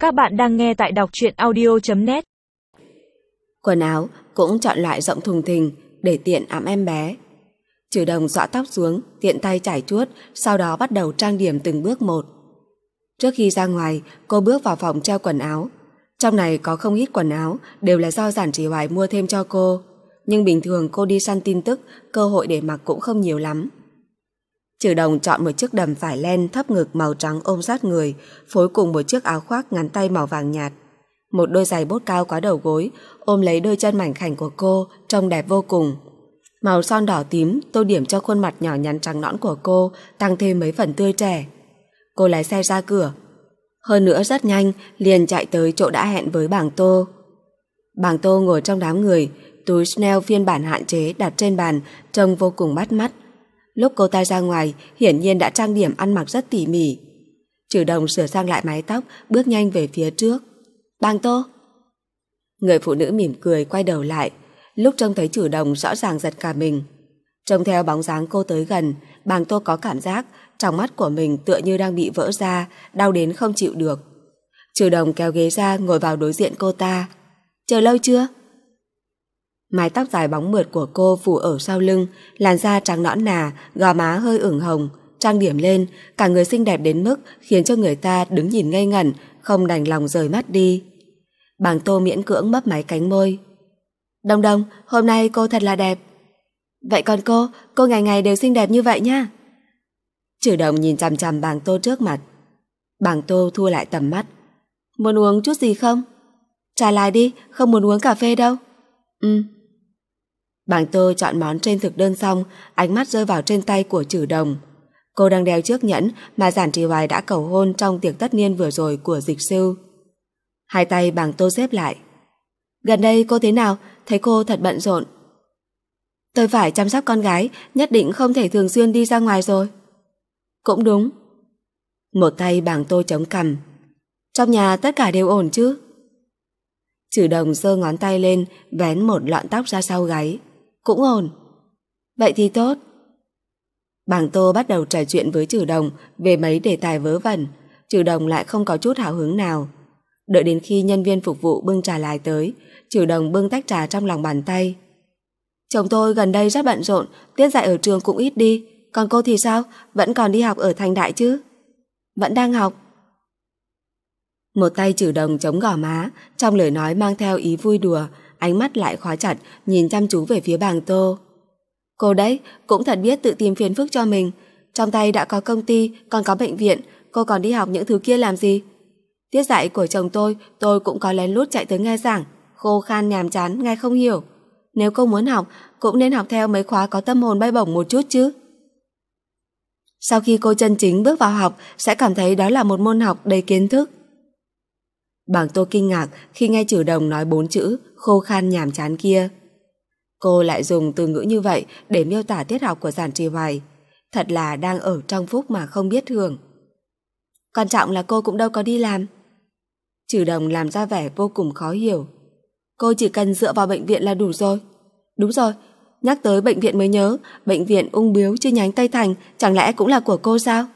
Các bạn đang nghe tại đọc truyện audio.net. Quần áo cũng chọn loại rộng thùng thình để tiện ẵm em bé. Trừ Đồng xõa tóc xuống, tiện tay chải chuốt, sau đó bắt đầu trang điểm từng bước một. Trước khi ra ngoài, cô bước vào phòng treo quần áo. Trong này có không ít quần áo, đều là do Giản Trì Hoài mua thêm cho cô. Nhưng bình thường cô đi săn tin tức, cơ hội để mặc cũng không nhiều lắm. Trừ Đồng chọn một chiếc đầm vải len thấp ngực màu trắng ôm sát người, phối cùng một chiếc áo khoác ngắn tay màu vàng nhạt. Một đôi giày bốt cao quá đầu gối, ôm lấy đôi chân mảnh khảnh của cô, trông đẹp vô cùng. Màu son đỏ tím tô điểm cho khuôn mặt nhỏ nhắn trắng nõn của cô, tăng thêm mấy phần tươi trẻ. Cô lái xe ra cửa. Hơn nữa rất nhanh, liền chạy tới chỗ đã hẹn với Bàng Tô. Bàng Tô ngồi trong đám người, túi Chanel phiên bản hạn chế đặt trên bàn, trông vô cùng bắt mắt. Lúc cô ta ra ngoài, hiển nhiên đã trang điểm ăn mặc rất tỉ mỉ. Trừ Đồng sửa sang lại mái tóc, bước nhanh về phía trước. Bàng Tô. Người phụ nữ mỉm cười quay đầu lại. Lúc trông thấy Trừ Đồng rõ ràng giật cả mình. Trông theo bóng dáng cô tới gần, Bàng Tô có cảm giác trong mắt của mình tựa như đang bị vỡ ra, đau đến không chịu được. Trừ Đồng kéo ghế ra ngồi vào đối diện cô ta. Chờ lâu chưa? Mái tóc dài bóng mượt của cô phủ ở sau lưng, làn da trắng nõn nà, gò má hơi ửng hồng, trang điểm lên, cả người xinh đẹp đến mức khiến cho người ta đứng nhìn ngây ngẩn, không đành lòng rời mắt đi. Bàng Tô miễn cưỡng mấp máy cánh môi. Đồng Đồng, hôm nay cô thật là đẹp. Vậy còn cô ngày ngày đều xinh đẹp như vậy nha. Trừ Đồng nhìn chằm chằm Bàng Tô trước mặt. Bàng Tô thu lại tầm mắt. Muốn uống chút gì không? Trả lại đi, không muốn uống cà phê đâu. Bàng Tô chọn món trên thực đơn xong, ánh mắt rơi vào trên tay của Trừ Đồng. Cô đang đeo chiếc nhẫn mà Giản Trì Hoài đã cầu hôn trong tiệc tất niên vừa rồi của Dịch Sư. Hai tay Bàng Tô xếp lại. Gần đây cô thế nào? Thấy cô thật bận rộn. Tôi phải chăm sóc con gái, nhất định không thể thường xuyên đi ra ngoài rồi. Cũng đúng. Một tay Bàng Tô chống cằm. Trong nhà tất cả đều ổn chứ? Trừ Đồng giơ ngón tay lên, vén một lọn tóc ra sau gáy. Cũng ổn. Vậy thì tốt. Bàng Tô bắt đầu trò chuyện với Trừ Đồng về mấy đề tài vớ vẩn. Trừ Đồng lại không có chút hào hứng nào. Đợi đến khi nhân viên phục vụ bưng trà lại tới, Trừ Đồng bưng tách trà trong lòng bàn tay. Chồng tôi gần đây rất bận rộn, tiết dạy ở trường cũng ít đi. Còn cô thì sao? Vẫn còn đi học ở Thành Đại chứ? Vẫn đang học. Một tay Trừ Đồng chống gò má, trong lời nói mang theo ý vui đùa, ánh mắt lại khóa chặt, nhìn chăm chú về phía Bàng Tô. Cô đấy, cũng thật biết tự tìm phiền phức cho mình. Trong tay đã có công ty, còn có bệnh viện, cô còn đi học những thứ kia làm gì? Tiết dạy của chồng tôi cũng có lén lút chạy tới nghe giảng, khô khan nhàm chán, nghe không hiểu. Nếu cô muốn học, cũng nên học theo mấy khóa có tâm hồn bay bổng một chút chứ. Sau khi cô chân chính bước vào học, sẽ cảm thấy đó là một môn học đầy kiến thức. Bàng Tô kinh ngạc khi nghe Trừ Đồng nói 4 chữ khô khan nhàm chán kia. Cô lại dùng từ ngữ như vậy để miêu tả tiết học của Giản Trì Hoài. Thật là đang ở trong phúc mà không biết hưởng. Quan trọng là cô cũng đâu có đi làm. Trừ Đồng làm ra vẻ vô cùng khó hiểu. Cô chỉ cần dựa vào bệnh viện là đủ rồi. Đúng rồi, nhắc tới bệnh viện mới nhớ, bệnh viện Ung Biếu chi nhánh Tây Thành chẳng lẽ cũng là của cô sao?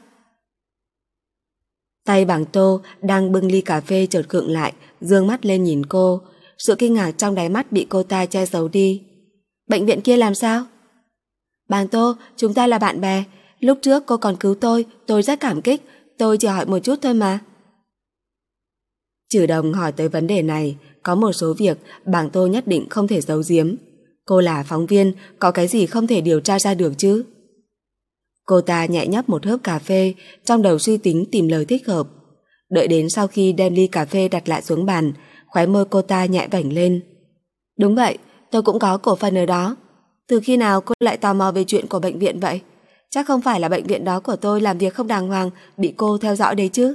Tay Bàng Tô đang bưng ly cà phê chợt khựng lại, dương mắt lên nhìn cô. Sự kinh ngạc trong đáy mắt bị cô ta che giấu đi. Bệnh viện kia làm sao? Bàng Tô, chúng ta là bạn bè. Lúc trước cô còn cứu tôi rất cảm kích. Tôi chỉ hỏi một chút thôi mà. Trừ Đồng hỏi tới vấn đề này, có một số việc Bàng Tô nhất định không thể giấu giếm. Cô là phóng viên, có cái gì không thể điều tra ra được chứ? Cô ta nhẹ nhấp một hớp cà phê, trong đầu suy tính tìm lời thích hợp. Đợi đến sau khi đem ly cà phê đặt lại xuống bàn, khóe môi cô ta nhẹ vảnh lên. Đúng vậy, tôi cũng có cổ phần ở đó. Từ khi nào cô lại tò mò về chuyện của bệnh viện vậy? Chắc không phải là bệnh viện đó của tôi làm việc không đàng hoàng, bị cô theo dõi đấy chứ?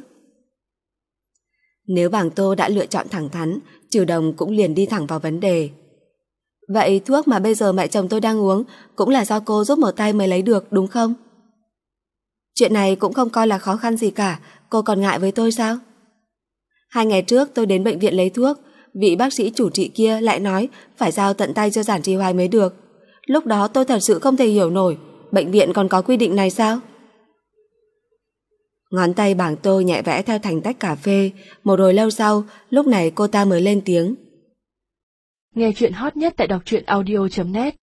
Nếu Bàng Tô đã lựa chọn thẳng thắn, Trừ Đồng cũng liền đi thẳng vào vấn đề. Vậy thuốc mà bây giờ mẹ chồng tôi đang uống cũng là do cô giúp một tay mới lấy được, đúng không? Chuyện này cũng không coi là khó khăn gì cả, cô còn ngại với tôi sao? 2 ngày trước tôi đến bệnh viện lấy thuốc, vị bác sĩ chủ trị kia lại nói phải giao tận tay cho Giản Trì Hoài mới được. Lúc đó tôi thật sự không thể hiểu nổi, bệnh viện còn có quy định này sao? Ngón tay bảng Tô nhẹ vẽ theo thành tách cà phê. Một hồi lâu sau, lúc này cô ta mới lên tiếng. Nghe chuyện hot nhất tại đọc truyện audio.net